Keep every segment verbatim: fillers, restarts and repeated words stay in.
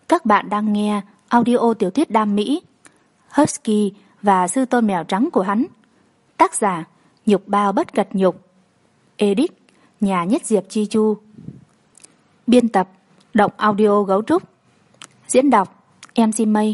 Các bạn đang nghe audio tiểu thuyết đam mỹ Husky và sư tôn mèo trắng của hắn. Tác giả Nhục Bao Bất Cật Nhục. Edit Nhà Nhất Diệp Chi Chu. Biên tập Động Audio Gấu Trúc. Diễn đọc em xê Mây.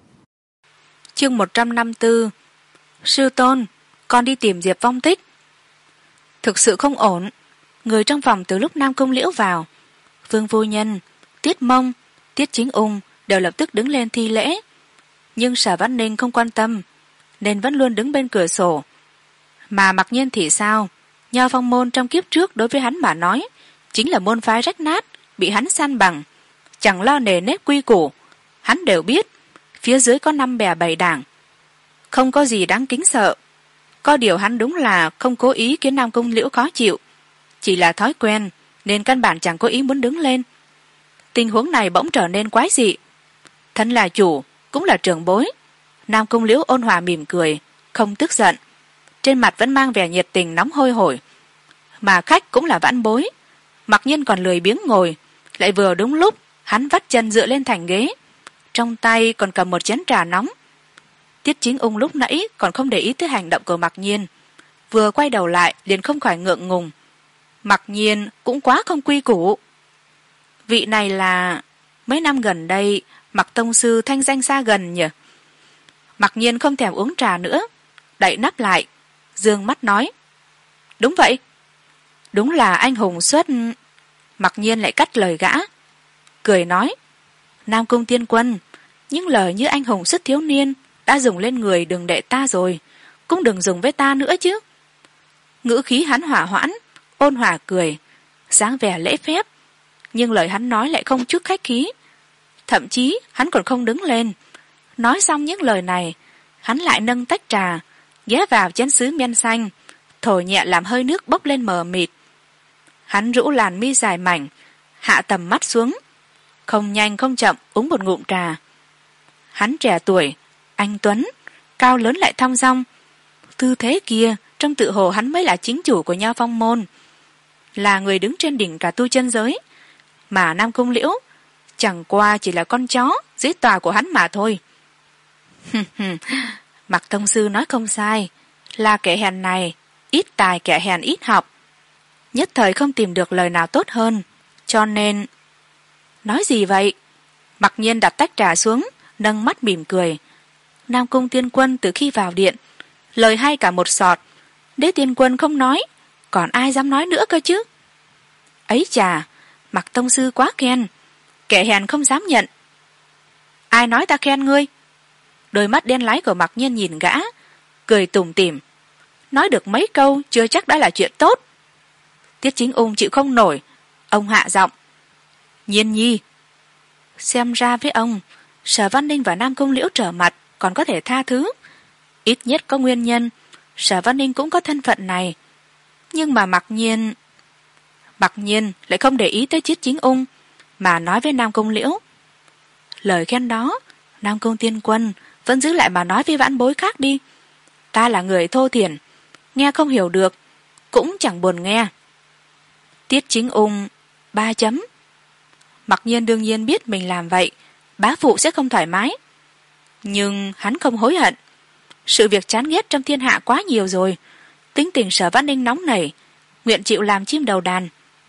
Chương một trăm năm mươi tư. Sư tôn, con đi tìm Diệp vong tích. Thực sự không ổn. Người trong phòng từ lúc Nam Cung Liễu vào, Vương Phu Nhân, Tiết Mông, Tiết Chính Ung đều lập tức đứng lên thi lễ. Nhưng Sở Văn Ninh không quan tâm, nên vẫn luôn đứng bên cửa sổ. Mà Mặc Nhiên thì sao? Nho Phong môn trong kiếp trước đối với hắn mà nói chính là môn phái rách nát, bị hắn san bằng, chẳng lo nề nếp quy củ. Hắn đều biết phía dưới có năm bè bảy đảng, không có gì đáng kính sợ. Có điều hắn đúng là không cố ý khiến Nam Cung Liễu khó chịu, chỉ là thói quen nên căn bản chẳng có ý muốn đứng lên. Tình huống này bỗng trở nên quái dị. Thân là chủ, cũng là trưởng bối, Nam Cung Liễu ôn hòa mỉm cười, không tức giận, trên mặt vẫn mang vẻ nhiệt tình nóng hôi hổi. Mà khách cũng là vãn bối, Mặc Nhiên còn lười biếng ngồi, lại vừa đúng lúc hắn vắt chân dựa lên thành ghế, trong tay còn cầm một chén trà nóng. Tiết Chính Ung lúc nãy còn không để ý tới hành động của Mặc Nhiên, vừa quay đầu lại liền không khỏi ngượng ngùng. Mặc Nhiên cũng quá không quy củ. Vị này là mấy năm gần đây Mặc tông sư thanh danh xa gần nhỉ? Mặc Nhiên không thèm uống trà nữa, đậy nắp lại, dương mắt nói: Đúng vậy, đúng là anh hùng xuất. Mặc Nhiên lại cắt lời gã, cười nói: Nam Cung tiên quân, những lời như anh hùng xuất thiếu niên đã dùng lên người đường đệ ta rồi, cũng đừng dùng với ta nữa chứ. Ngữ khí hắn hỏa hoãn, ôn hòa cười, dáng vẻ lễ phép, nhưng lời hắn nói lại không chút khách khí. Thậm chí hắn còn không đứng lên. Nói xong những lời này, hắn lại nâng tách trà ghé vào chén sứ men xanh, thổi nhẹ làm hơi nước bốc lên mờ mịt. Hắn rũ làn mi dài mảnh, hạ tầm mắt xuống, không nhanh không chậm uống một ngụm trà. Hắn trẻ tuổi, anh tuấn, cao lớn lại thong dong, tư thế kia trong tự hồ hắn mới là chính chủ của Nho Phong môn, là người đứng trên đỉnh cả tu chân giới. Mà Nam Cung Liễu chẳng qua chỉ là con chó dưới tòa của hắn mà thôi. Mặc tông sư nói không sai, là kẻ hèn này ít tài kẻ hèn ít học. Nhất thời không tìm được lời nào tốt hơn, cho nên... Nói gì vậy? Mặc Nhiên đặt tách trà xuống, nâng mắt mỉm cười. Nam Cung tiên quân từ khi vào điện, lời hay cả một sọt. Đế tiên quân không nói, còn ai dám nói nữa cơ chứ? Ấy chà, Mặc tông sư quá khen, kẻ hèn không dám nhận. Ai nói ta khen ngươi? Đôi mắt đen láy của Mặc Nhiên nhìn gã, cười tủm tỉm. Nói được mấy câu chưa chắc đã là chuyện tốt. Tiết Chính Ung chịu không nổi, ông hạ giọng: Nhiên nhi. Xem ra với ông, Sở Văn Ninh và Nam Cung Liễu trở mặt còn có thể tha thứ. Ít nhất có nguyên nhân, Sở Văn Ninh cũng có thân phận này. Nhưng mà Mặc Nhiên... Mặc Nhiên lại không để ý tới Tiết Chính Ung, mà nói với Nam Cung Liễu: Lời khen đó, Nam Cung tiên quân vẫn giữ lại mà nói với vãn bối khác đi. Ta là người thô thiển, nghe không hiểu được, cũng chẳng buồn nghe. Tiết Chính Ung ba chấm. Mặc Nhiên đương nhiên biết mình làm vậy bá phụ sẽ không thoải mái, nhưng hắn không hối hận. Sự việc chán ghét trong thiên hạ quá nhiều rồi, tính tình Sở Văn Ninh nóng nảy, nguyện chịu làm chim đầu đàn.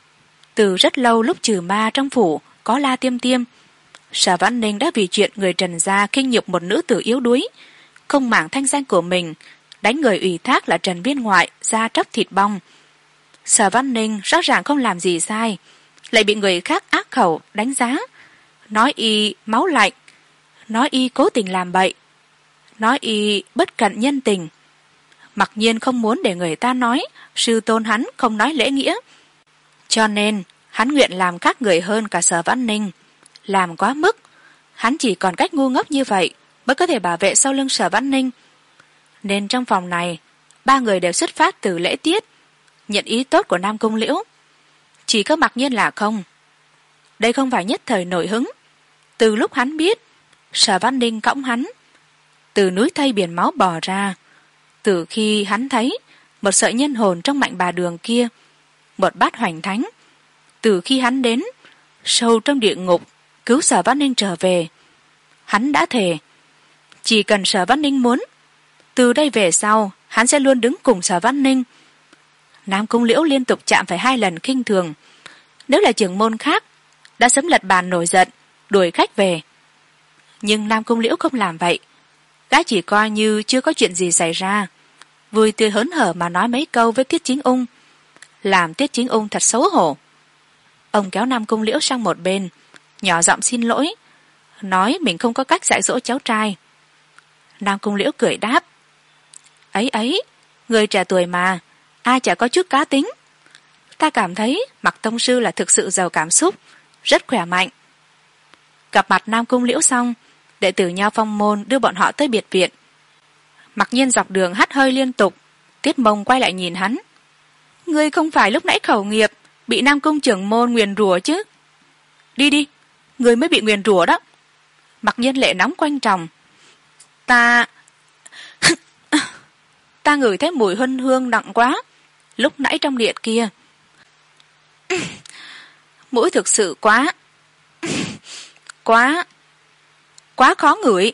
Từ rất lâu lúc trừ ma trong phủ có La Tiêm Tiêm, Sở Văn Ninh đã vì chuyện người Trần gia khinh nhục một nữ tử yếu đuối, không màng thanh danh của mình, đánh người ủy thác là Trần Viên Ngoại da tróc thịt bong. Sở Văn Ninh rõ ràng không làm gì sai, lại bị người khác ác khẩu đánh giá, nói y máu lạnh, nói y cố tình làm bậy, nói y bất cận nhân tình. Mặc Nhiên không muốn để người ta nói sư tôn hắn không nói lễ nghĩa, cho nên hắn nguyện làm khác người hơn cả Sở Văn Ninh. Làm quá mức, hắn chỉ còn cách ngu ngốc như vậy mới có thể bảo vệ sau lưng Sở Văn Ninh. Nên trong phòng này, ba người đều xuất phát từ lễ tiết, nhận ý tốt của Nam Cung Liễu. Chỉ có Mặc Nhiên là không. Đây không phải nhất thời nổi hứng. Từ lúc hắn biết Sở Văn Ninh cõng hắn từ núi thây biển máu bò ra, từ khi hắn thấy một sợi nhân hồn trong mạnh bà đường kia, một bát hoành thánh, từ khi hắn đến sâu trong địa ngục cứu Sở Văn Ninh trở về. Hắn đã thề, chỉ cần Sở Văn Ninh muốn, từ đây về sau hắn sẽ luôn đứng cùng Sở Văn Ninh. Nam Cung Liễu liên tục chạm phải hai lần khinh thường, nếu là trưởng môn khác đã sớm lật bàn nổi giận đuổi khách về. Nhưng Nam Cung Liễu không làm vậy, gã chỉ coi như chưa có chuyện gì xảy ra, vui tươi hớn hở mà nói mấy câu với Tiết Chính Ung, làm Tiết Chính Ung thật xấu hổ. Ông kéo Nam Cung Liễu sang một bên, nhỏ giọng xin lỗi, nói mình không có cách dạy dỗ cháu trai. Nam Cung Liễu cười đáp, ấy ấy, người trẻ tuổi mà, ai chả có chút cá tính. Ta cảm thấy Mặc tông sư là thực sự giàu cảm xúc, rất khỏe mạnh. Gặp mặt Nam Cung Liễu xong, đệ tử Nho Phong môn đưa bọn họ tới biệt viện. Mặc Nhiên dọc đường hắt hơi liên tục, Tiết Mông quay lại nhìn hắn. Ngươi không phải lúc nãy khẩu nghiệp bị Nam Cung trưởng môn nguyền rủa chứ? Đi đi, ngươi mới bị nguyền rủa đó. Mặc Nhiên lệ nóng quanh tròng. Ta... ta ngửi thấy mùi hân hương nặng quá, lúc nãy trong điện kia. Mũi thực sự quá... quá... quá khó ngửi.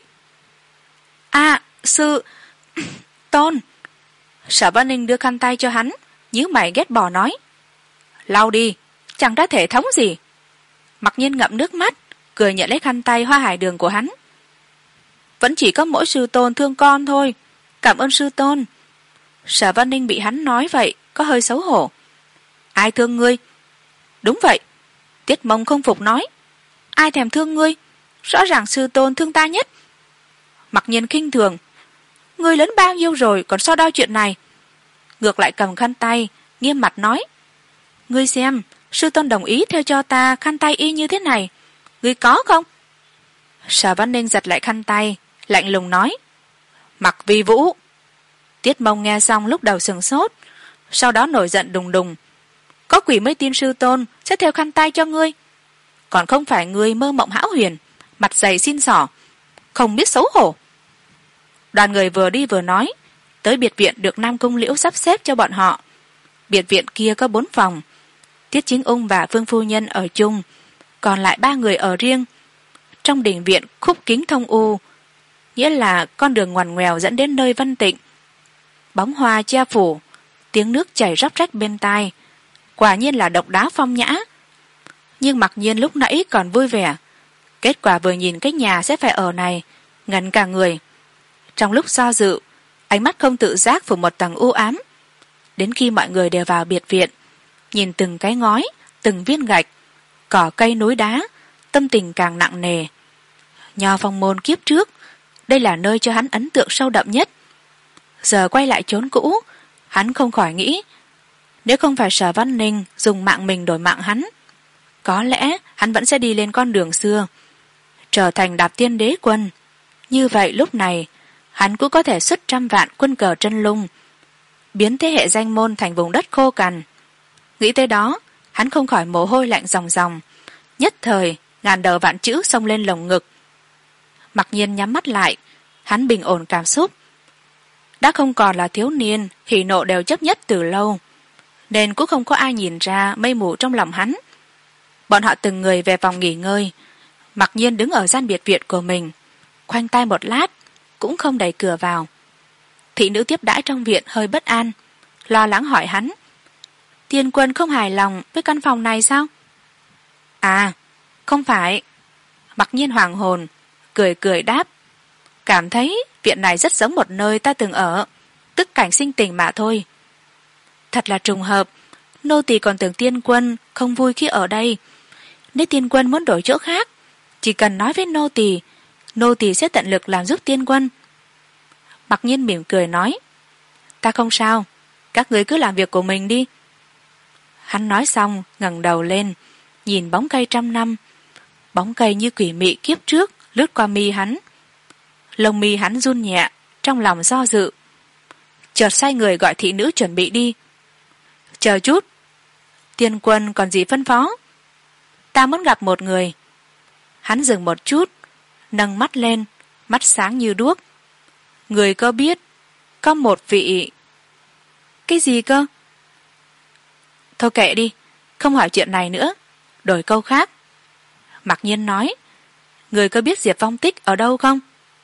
À, sư... Tôn. Sở Văn Ninh đưa khăn tay cho hắn, nhíu mày ghét bỏ nói. Lau đi, chẳng ra thể thống gì. Mặc Nhiên ngậm nước mắt, cười nhận lấy khăn tay hoa hải đường của hắn. Vẫn chỉ có mỗi sư tôn thương con thôi, cảm ơn sư tôn. Sở Văn Ninh bị hắn nói vậy, có hơi xấu hổ. Ai thương ngươi? Đúng vậy. Tiết Mông không phục nói. Ai thèm thương ngươi? Rõ ràng sư tôn thương ta nhất. Mặc Nhiên khinh thường. Ngươi lớn bao nhiêu rồi còn so đo chuyện này? Ngược lại cầm khăn tay, nghiêm mặt nói. Ngươi xem, sư tôn đồng ý theo cho ta khăn tay y như thế này. Ngươi có không? Sở Văn Ninh giật lại khăn tay, lạnh lùng nói. Mặc Vi Vũ. Tiết Mông nghe xong lúc đầu sừng sốt, sau đó nổi giận đùng đùng. Có quỷ mới tin sư tôn sẽ theo khăn tay cho ngươi, còn không phải ngươi mơ mộng hão huyền, mặt dày xin xỏ, không biết xấu hổ. Đoàn người vừa đi vừa nói, tới biệt viện được Nam Cung Liễu sắp xếp cho bọn họ. Biệt viện kia có bốn phòng, Tiết Chính Ung và Vương phu nhân ở chung, còn lại ba người ở riêng. Trong đình viện khúc kính thông u, nghĩa là con đường ngoằn ngoèo dẫn đến nơi văn tịnh. Bóng hoa che phủ, tiếng nước chảy róc rách bên tai, quả nhiên là độc đáo phong nhã. Nhưng Mặc Nhiên lúc nãy còn vui vẻ, kết quả vừa nhìn cái nhà sẽ phải ở này, ngẩn cả người. Trong lúc do dự, ánh mắt không tự giác phủ một tầng u ám. Đến khi mọi người đều vào biệt viện, nhìn từng cái ngói, từng viên gạch, cỏ cây núi đá, tâm tình càng nặng nề. Nho Phong môn kiếp trước, đây là nơi cho hắn ấn tượng sâu đậm nhất. Giờ quay lại chốn cũ, hắn không khỏi nghĩ, nếu không phải Sở Văn Ninh dùng mạng mình đổi mạng hắn, có lẽ hắn vẫn sẽ đi lên con đường xưa, trở thành Đạp Tiên Đế Quân. Như vậy lúc này hắn cũng có thể xuất trăm vạn quân cờ chân lung, biến thế hệ danh môn thành vùng đất khô cằn. Nghĩ tới đó, hắn không khỏi mồ hôi lạnh ròng ròng, nhất thời ngàn đầu vạn chữ xông lên lồng ngực. Mặc Nhiên nhắm mắt lại, hắn bình ổn cảm xúc. Đã không còn là thiếu niên hỉ nộ đều chấp nhất từ lâu, nên cũng không có ai nhìn ra mây mù trong lòng hắn. Bọn họ từng người về phòng nghỉ ngơi. Mặc Nhiên đứng ở gian biệt viện của mình, khoanh tay một lát, cũng không đẩy cửa vào. Thị nữ tiếp đãi trong viện hơi bất an, lo lắng hỏi hắn. Tiên Quân không hài lòng với căn phòng này sao? À, không phải. Mặc Nhiên hoàng hồn, cười cười đáp. Cảm thấy viện này rất giống một nơi ta từng ở, tức cảnh sinh tình mà thôi. Thật là trùng hợp, nô tỳ còn tưởng Tiên Quân không vui khi ở đây. Nếu Tiên Quân muốn đổi chỗ khác, chỉ cần nói với nô tỳ, nô tỳ sẽ tận lực làm giúp Tiên Quân. Mặc Nhiên mỉm cười nói. Ta không sao, các ngươi cứ làm việc của mình đi. Hắn nói xong ngẩng đầu lên, nhìn bóng cây trăm năm. Bóng cây như quỷ mị kiếp trước lướt qua mi hắn. Lông mi hắn run nhẹ, trong lòng do dự. Chợt xoay người gọi thị nữ chuẩn bị đi. Chờ chút, Tiên Quân còn gì phân phó? Ta muốn gặp một người. Hắn dừng một chút, nâng mắt lên, mắt sáng như đuốc. Người có biết có một vị... Cái gì cơ? Thôi kệ đi, không hỏi chuyện này nữa, đổi câu khác. Mặc Nhiên nói, người có biết Diệp Phong Tích ở đâu không?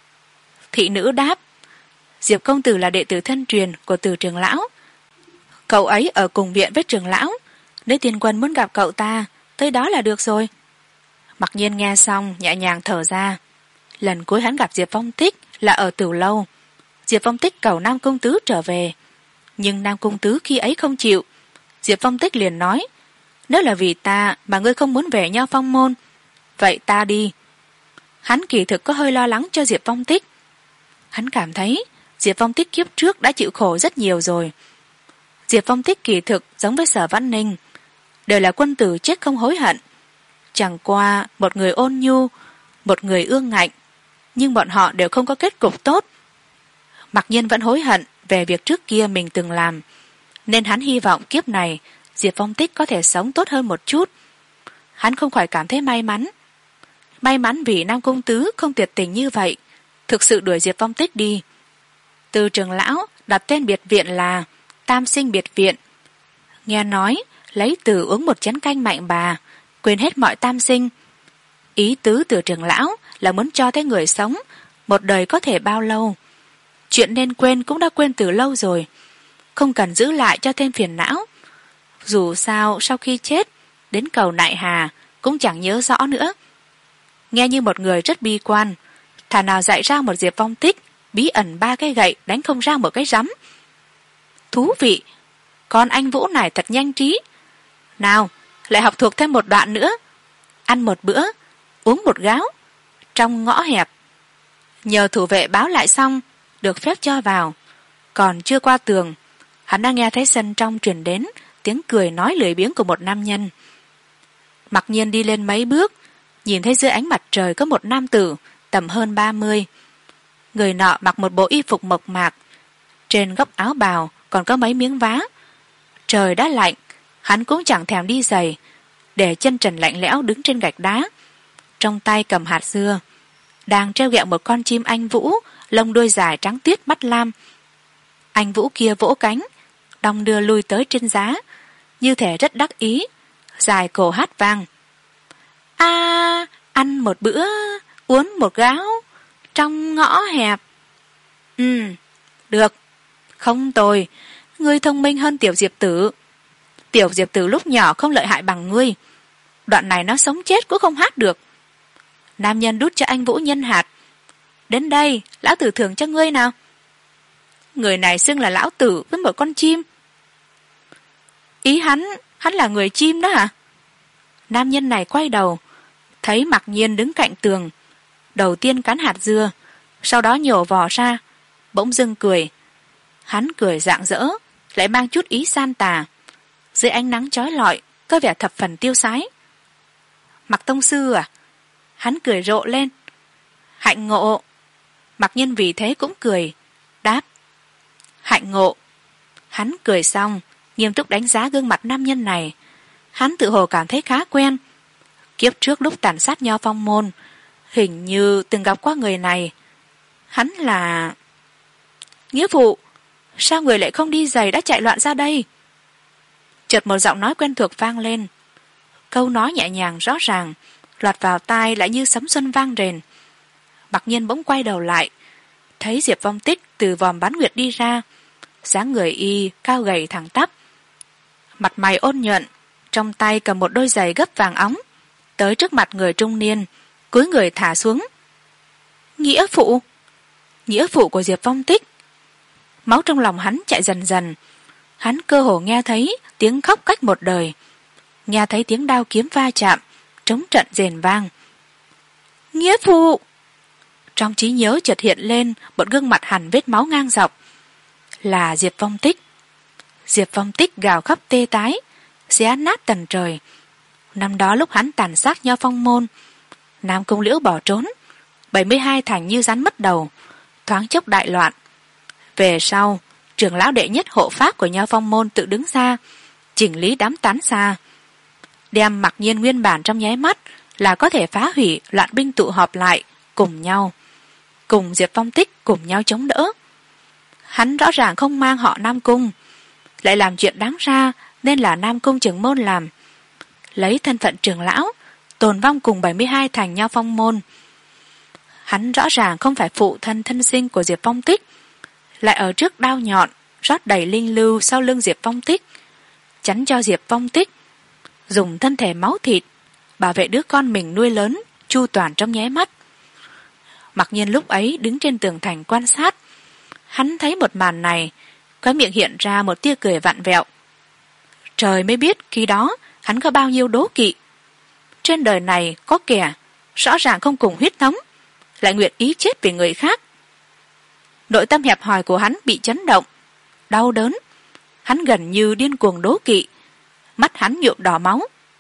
Thị nữ đáp, Diệp công tử là đệ tử thân truyền của Từ trưởng lão, cậu ấy ở cùng viện với trưởng lão, nếu tiên quân muốn gặp cậu ta, tới đó là được rồi. Mặc Nhiên nghe xong nhẹ nhàng thở ra. Lần cuối hắn gặp Diệp Phong Tích là ở Tửu Lâu. Diệp Phong Tích cầu Nam công tứ trở về, nhưng Nam công tứ khi ấy không chịu. Diệp Phong Tích liền nói, nếu là vì ta mà ngươi không muốn về Nho Phong môn, vậy ta đi. Hắn kỳ thực có hơi lo lắng cho Diệp Phong Tích. Hắn cảm thấy Diệp Phong Tích kiếp trước đã chịu khổ rất nhiều rồi. Diệp Phong Tích kỳ thực giống với Sở Văn Ninh, đều là quân tử chết không hối hận. Chẳng qua một người ôn nhu, một người ương ngạnh, nhưng bọn họ đều không có kết cục tốt. Mặc Nhiên vẫn hối hận về việc trước kia mình từng làm, nên hắn hy vọng kiếp này Diệp Phong Tích có thể sống tốt hơn một chút. Hắn không khỏi cảm thấy may mắn. May mắn vì Nam công tứ không tuyệt tình như vậy, thực sự đuổi Diệp Phong Tích đi. Từ trưởng lão đặt tên biệt viện là Tam Sinh Biệt Viện. Nghe nói lấy từ uống một chén canh mạnh bà, quên hết mọi tam sinh. Ý tứ Từ trưởng lão là muốn cho thấy người sống một đời có thể bao lâu. Chuyện nên quên cũng đã quên từ lâu rồi, không cần giữ lại cho thêm phiền não. Dù sao sau khi chết, đến cầu nại hà cũng chẳng nhớ rõ nữa. Nghe như một người rất bi quan, thà nào dạy ra một Diệp Phong Tích bí ẩn ba cái gậy đánh không ra một cái rắm. Thú vị, con anh Vũ này thật nhanh trí. Nào, lại học thuộc thêm một đoạn nữa. Ăn một bữa, uống một gáo, trong ngõ hẹp. Nhờ thủ vệ báo lại xong, được phép cho vào. Còn chưa qua tường, hắn đã nghe thấy sân trong truyền đến tiếng cười nói lười biếng của một nam nhân. Mặc Nhiên đi lên mấy bước, nhìn thấy dưới ánh mặt trời có một nam tử tầm hơn ba mươi. Người nọ mặc một bộ y phục mộc mạc, trên góc áo bào còn có mấy miếng vá. Trời đã lạnh, hắn cũng chẳng thèm đi giày, để chân trần lạnh lẽo đứng trên gạch đá, trong tay cầm hạt dưa, đang treo ghẹo một con chim anh vũ lông đuôi dài trắng tiết mắt lam. Anh vũ kia vỗ cánh, đong đưa lui tới trên giá, như thể rất đắc ý, dài cổ hát vang. A, à, ăn một bữa, uống một gáo, trong ngõ hẹp. Ừ, được, không tồi, ngươi thông minh hơn Tiểu Diệp Tử. Tiểu Diệp Tử lúc nhỏ không lợi hại bằng ngươi, đoạn này nó sống chết cũng không hát được. Nam nhân đút cho anh Vũ nhân hạt. Đến đây, lão tử thưởng cho ngươi nào. Người này xưng là lão tử với một con chim. Ý hắn, hắn là người chim đó hả? Nam nhân này quay đầu, thấy Mặc Nhiên đứng cạnh tường, đầu tiên cắn hạt dưa, sau đó nhổ vỏ ra, bỗng dưng cười. Hắn cười rạng rỡ, lại mang chút ý san tà, dưới ánh nắng chói lọi có vẻ thập phần tiêu sái. Mặc tông sư à? Hắn cười rộ lên. Hạnh ngộ. Mặc Nhiên vì thế cũng cười, đáp, hạnh ngộ. Hắn cười xong, nghiêm túc đánh giá gương mặt nam nhân này. Hắn tự hồ cảm thấy khá quen. Kiếp trước lúc tàn sát Nho Phong môn, hình như từng gặp qua người này. Hắn là... Nghĩa phụ, sao người lại không đi giày đã chạy loạn ra đây? Chợt một giọng nói quen thuộc vang lên. Câu nói nhẹ nhàng rõ ràng, lọt vào tai lại như sấm xuân vang rền. Mặc Nhiên bỗng quay đầu lại, thấy Diệp Phong Tích từ vòm bán nguyệt đi ra, dáng người y cao gầy thẳng tắp, mặt mày ôn nhuận, trong tay cầm một đôi giày gấp vàng óng, tới trước mặt người trung niên, cúi người thả xuống. Nghĩa phụ! Nghĩa phụ của Diệp Phong Tích! Máu trong lòng hắn chạy dần dần. Hắn cơ hồ nghe thấy tiếng khóc cách một đời, nghe thấy tiếng đao kiếm va chạm, trống trận rền vang. Nghĩa phụ! Trong trí nhớ chợt hiện lên một gương mặt hằn vết máu ngang dọc. Là Diệp Phong Tích. Diệp Phong Tích gào khóc tê tái, xé nát tầng trời. Năm đó lúc hắn tàn sát Nho Phong môn, Nam Cung Liễu bỏ trốn, bảy mươi hai thành như rắn mất đầu, thoáng chốc đại loạn. Về sau, trưởng lão đệ nhất hộ pháp của Nho Phong môn tự đứng ra, chỉnh lý đám tán xa, đem Mặc Nhiên nguyên bản trong nháy mắt là có thể phá hủy loạn binh tụ họp lại cùng nhau, cùng Diệp Phong Tích cùng nhau chống đỡ. Hắn rõ ràng không mang họ Nam Cung, lại làm chuyện đáng ra nên là Nam Cung trưởng môn làm, lấy thân phận trưởng lão tồn vong cùng bảy mươi hai thành Nho Phong môn. Hắn rõ ràng không phải phụ thân thân sinh của Diệp Phong Tích, lại ở trước đao nhọn rót đầy linh lưu sau lưng Diệp Phong Tích, chắn cho Diệp Phong Tích dùng thân thể máu thịt bảo vệ đứa con mình nuôi lớn chu toàn trong nháy mắt. Mặc nhiên lúc ấy đứng trên tường thành quan sát, hắn thấy một màn này, khóe miệng hiện ra một tia cười vặn vẹo. Trời mới biết khi đó hắn có bao nhiêu đố kỵ. Trên đời này có kẻ rõ ràng không cùng huyết thống, lại nguyện ý chết vì người khác. Nội tâm hẹp hòi của hắn bị chấn động, đau đớn. Hắn gần như điên cuồng đố kỵ, mắt hắn nhuộm đỏ máu.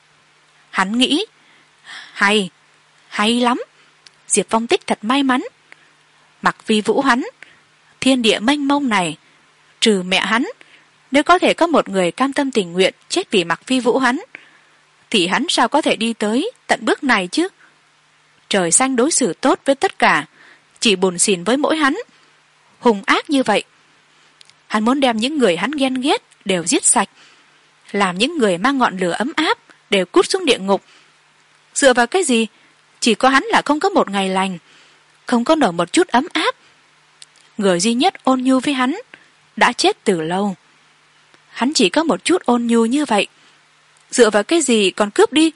Hắn nghĩ, hay, hay lắm, Diệp Phong Tích thật may mắn. Mặc Vi Vũ hắn, thiên địa mênh mông này, trừ mẹ hắn, nếu có thể có một người cam tâm tình nguyện chết vì Mặc Vi Vũ hắn, thì hắn sao có thể đi tới tận bước này chứ? Trời xanh đối xử tốt với tất cả, chỉ buồn xỉn với mỗi hắn, hung ác như vậy. Hắn muốn đem những người hắn ghen ghét đều giết sạch, làm những người mang ngọn lửa ấm áp đều cút xuống địa ngục. Dựa vào cái gì? Chỉ có hắn là không có một ngày lành, không có nổi một chút ấm áp. Người duy nhất ôn nhu với hắn đã chết từ lâu. Hắn chỉ có một chút ôn nhu như vậy, dựa vào cái gì còn cướp đi?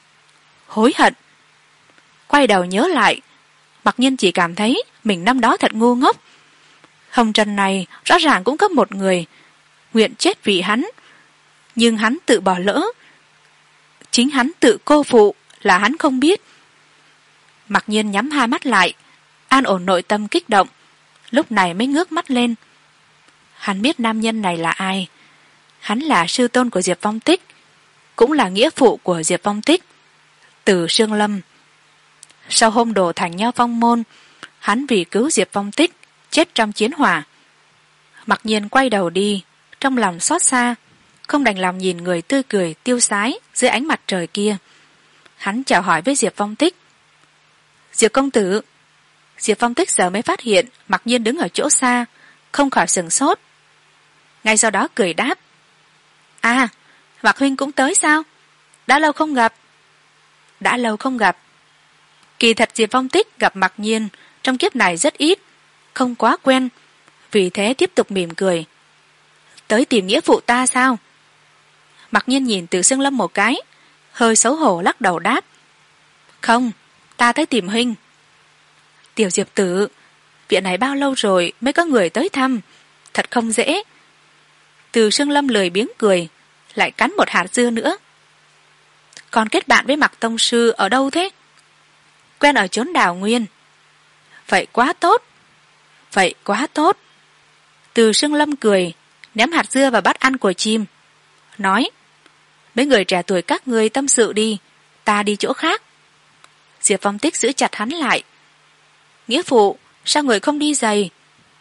Hối hận. Quay đầu nhớ lại, Mặc Nhiên chỉ cảm thấy mình năm đó thật ngu ngốc. Hồng trần này rõ ràng cũng có một người nguyện chết vì hắn, nhưng hắn tự bỏ lỡ. Chính hắn tự cô phụ là hắn không biết. Mặc Nhiên nhắm hai mắt lại, an ổn nội tâm kích động, lúc này mới ngước mắt lên. Hắn biết nam nhân này là ai. Hắn là sư tôn của Diệp Phong Tích, cũng là nghĩa phụ của Diệp Phong Tích, Từ Sương Lâm. Sau hôm đổ thành Nho Phong môn, hắn vì cứu Diệp Phong Tích chết trong chiến hỏa. Mặc Nhiên quay đầu đi, trong lòng xót xa, không đành lòng nhìn người tươi cười tiêu sái dưới ánh mặt trời kia. Hắn chào hỏi với Diệp Phong Tích. Diệp công tử. Diệp Phong Tích giờ mới phát hiện Mặc Nhiên đứng ở chỗ xa, không khỏi sửng sốt. Ngay sau đó cười đáp. À, Mặc huynh cũng tới sao? Đã lâu không gặp. Đã lâu không gặp. Kỳ thật Diệp Phong Tích gặp Mặc Nhiên trong kiếp này rất ít, không quá quen, vì thế tiếp tục mỉm cười. Tới tìm nghĩa phụ ta sao? Mặc Nhiên nhìn Từ Sương Lâm một cái, hơi xấu hổ lắc đầu đáp. Không, ta tới tìm huynh. Tiểu Diệp tử, viện này bao lâu rồi mới có người tới thăm, thật không dễ. Từ Sương Lâm lười biếng cười, lại cắn một hạt dưa nữa. Còn kết bạn với Mặc tông sư ở đâu thế? Quen ở chốn Đào Nguyên. Vậy quá tốt. Vậy quá tốt. Từ Sương Lâm cười, ném hạt dưa vào bát ăn của chim, nói. Mấy người trẻ tuổi các ngươi tâm sự đi, ta đi chỗ khác. Diệp Phong Tích giữ chặt hắn lại. Nghĩa phụ, sao người không đi giày?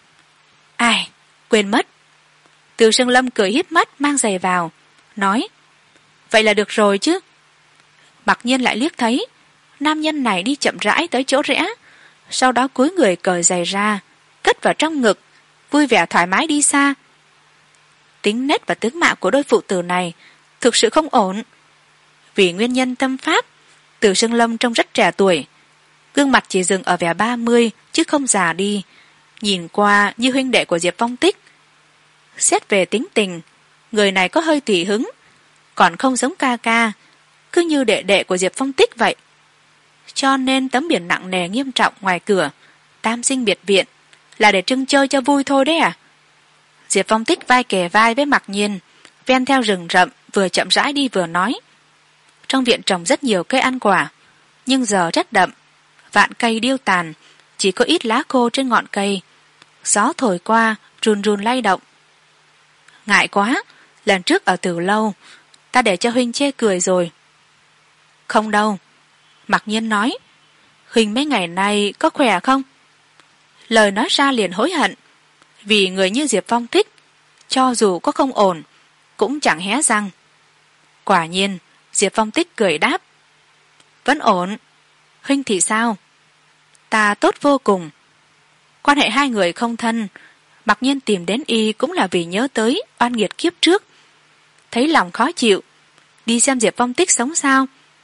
Ai, quên mất. Từ Sương Lâm cười híp mắt mang giày vào, nói. Vậy là được rồi chứ. Mặc Nhiên lại liếc thấy nam nhân này đi chậm rãi tới chỗ rẽ, sau đó cúi người cởi giày ra, cất vào trong ngực, vui vẻ thoải mái đi xa. Tính nết và tướng mạo của đôi phụ tử này thực sự không ổn. Vì nguyên nhân tâm pháp, Từ Sương Lâm trông rất trẻ tuổi, gương mặt chỉ dừng ở vẻ ba mươi chứ không già đi, nhìn qua như huynh đệ của Diệp Phong Tích. Xét về tính tình, người này có hơi tùy hứng, còn không giống ca ca, cứ như đệ đệ của Diệp Phong Tích vậy. Cho nên tấm biển nặng nề nghiêm trọng ngoài cửa Tam Sinh biệt viện là để trưng chơi cho vui thôi đấy à? Diệp Phong Tích vai kề vai với Mặc Nhiên, ven theo rừng rậm, vừa chậm rãi đi vừa nói. Trong viện trồng rất nhiều cây ăn quả, nhưng giờ rất đậm, vạn cây điêu tàn, chỉ có ít lá khô trên ngọn cây. Gió thổi qua, run run lay động. Ngại quá, lần trước ở Từ Lâu, ta để cho huynh chê cười rồi. Không đâu. Mặc Nhiên nói. Huynh mấy ngày nay có khỏe không? Lời nói ra liền hối hận, vì người như Diệp Phong Tích, cho dù có không ổn, cũng chẳng hé răng. Quả nhiên, Diệp Phong Tích cười đáp. Vẫn ổn. Huynh thì sao? Ta tốt vô cùng. Quan hệ hai người không thân, Mặc Nhiên tìm đến y cũng là vì nhớ tới oan nghiệt kiếp trước. Thấy lòng khó chịu, đi xem Diệp Phong Tích sống sao.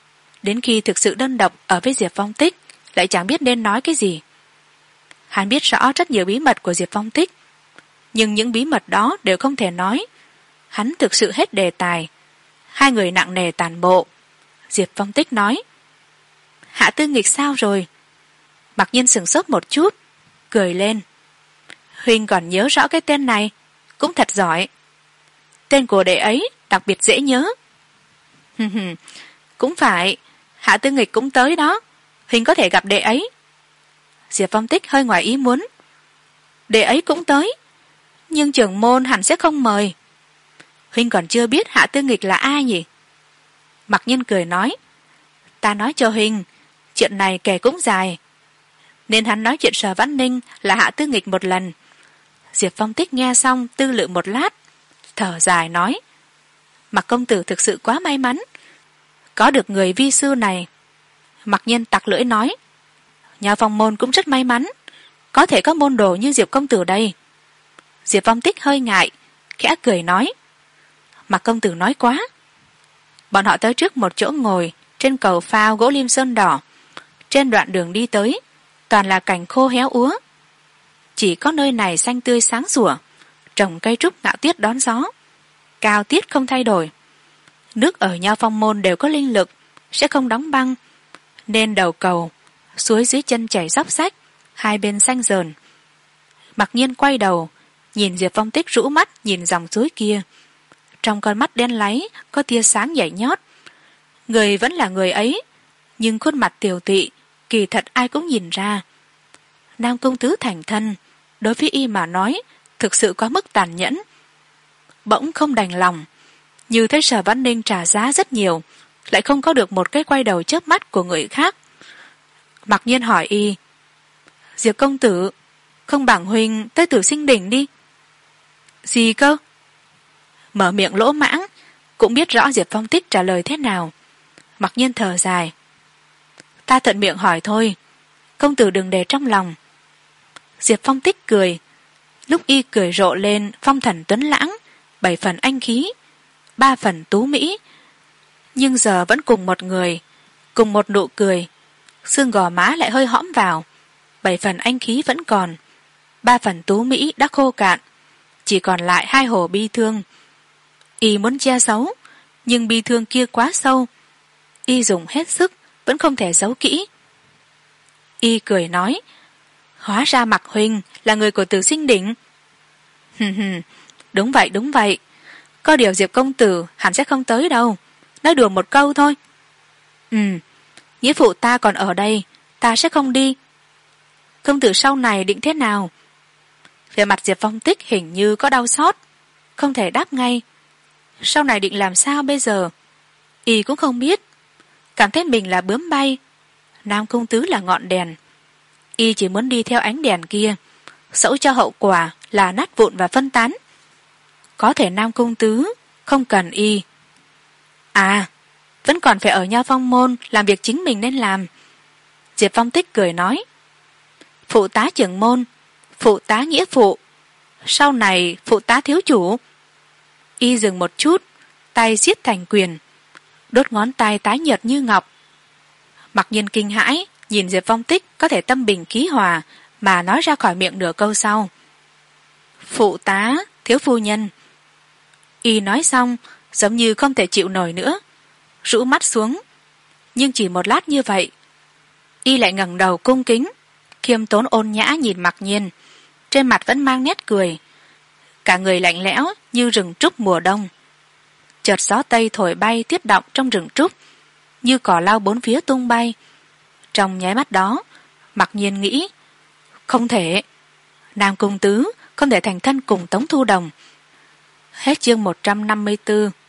đến khi thực sự đơn độc ở với Diệp Phong Tích lại chẳng biết nên nói cái gì. Hắn biết rõ rất nhiều bí mật của Diệp Phong Tích, nhưng những bí mật đó đều không thể nói. Hắn thực sự hết đề tài. Hai người nặng nề tàn bộ. Diệp Phong Tích nói: Hạ Tư Nghịch sao rồi? Mặc Nhiên sửng sốt một chút, cười lên: Huynh còn nhớ rõ cái tên này, cũng thật giỏi. Tên của đệ ấy đặc biệt dễ nhớ. Cũng phải, Hạ Tư Nghịch cũng tới đó, Huynh có thể gặp đệ ấy. Diệp Phong Tích hơi ngoài ý muốn. Đệ ấy cũng tới, nhưng trưởng môn hẳn sẽ không mời. Huynh còn chưa biết Hạ Tư Nghịch là ai nhỉ? Mặc Nhiên cười nói: Ta nói cho Huynh, chuyện này kể cũng dài, nên hắn nói chuyện Sở Vãn Ninh là Hạ Tư Nghịch một lần. Diệp Phong Tích nghe xong tư lự một lát, thở dài nói: Mặc công tử thực sự quá may mắn, có được người vi sư này. Mặc Nhiên tặc lưỡi nói: Nhà Phong môn cũng rất may mắn, có thể có môn đồ như Diệp công tử đây. Diệp Phong Tích hơi ngại, khẽ cười nói: Mặc công tử nói quá. Bọn họ tới trước một chỗ ngồi trên cầu phao gỗ lim sơn đỏ. Trên đoạn đường đi tới toàn là cành khô héo úa, chỉ có nơi này xanh tươi sáng sủa, trồng cây trúc ngạo tiết đón gió, cao tiết không thay đổi. Nước ở Nho Phong môn đều có linh lực, sẽ không đóng băng, nên đầu cầu suối dưới chân chảy róc rách, hai bên xanh rờn. Mặc Nhiên quay đầu nhìn Diệp Phong Tích rũ mắt nhìn dòng suối kia, trong con mắt đen láy có tia sáng nhảy nhót. Người vẫn là người ấy, nhưng khuôn mặt tiều tụy kỳ thật ai cũng nhìn ra. Nam công tứ thành thân đối với y mà nói thực sự có mức tàn nhẫn. Bỗng không đành lòng, như thấy Sở Vãn Ninh trả giá rất nhiều, lại không có được một cái quay đầu chớp mắt của người khác. Mặc Nhiên hỏi y: Diệp công tử, không bằng huynh tới Tử Sinh Đỉnh đi. Gì cơ? Mở miệng lỗ mãng, cũng biết rõ Diệp Phong Tích trả lời thế nào. Mặc Nhiên thở dài: Ta thuận miệng hỏi thôi, công tử đừng để trong lòng. Diệp Phong Tích cười. Lúc y cười rộ lên phong thần tuấn lãng, bảy phần anh khí, ba phần tú mỹ, nhưng giờ vẫn cùng một người, cùng một nụ cười. Xương gò má lại hơi hõm vào, bảy phần anh khí vẫn còn, ba phần tú mỹ đã khô cạn, chỉ còn lại hai hồ bi thương. Y muốn che giấu, nhưng bi thương kia quá sâu, y dùng hết sức vẫn không thể giấu kỹ. Y cười nói: Hóa ra Mặc huynh là người của Tử Sinh Đỉnh. Đúng vậy, đúng vậy. Có điều Diệp công tử hẳn sẽ không tới đâu, nói đùa một câu thôi. Ừ, nghĩa phụ ta còn ở đây, ta sẽ không đi. Công tử sau này định thế nào? Về mặt Diệp Phong Tích hình như có đau xót, không thể đáp ngay. Sau này định làm sao bây giờ? Y cũng không biết, cảm thấy mình là bướm bay, Nam công tứ là ngọn đèn. Y chỉ muốn đi theo ánh đèn kia, dẫu cho hậu quả là nát vụn và phân tán. Có thể Nam công tứ không cần y. À, vẫn còn phải ở Nho Phong môn làm việc chính mình nên làm. Diệp Phong Tích cười nói: Phụ tá trưởng môn, phụ tá nghĩa phụ, sau này phụ tá thiếu chủ. Y dừng một chút, tay siết thành quyền, đốt ngón tay tái nhợt như ngọc. Mặc Nhiên kinh hãi nhìn Diệp Phong Tích có thể tâm bình khí hòa mà nói ra khỏi miệng nửa câu sau: Phụ tá thiếu phu nhân. Y nói xong giống như không thể chịu nổi nữa, rũ mắt xuống. Nhưng chỉ một lát như vậy, y lại ngẩng đầu cung kính, khiêm tốn ôn nhã nhìn Mặc Nhiên, trên mặt vẫn mang nét cười, cả người lạnh lẽo như rừng trúc mùa đông. Chợt gió tây thổi bay tuyết động trong rừng trúc, như cỏ lau bốn phía tung bay. Trong nháy mắt đó, Mặc Nhiên nghĩ: Không thể, Nam công tứ không thể thành thân cùng Tống Thu Đồng. Hết chương một trăm năm mươi tư.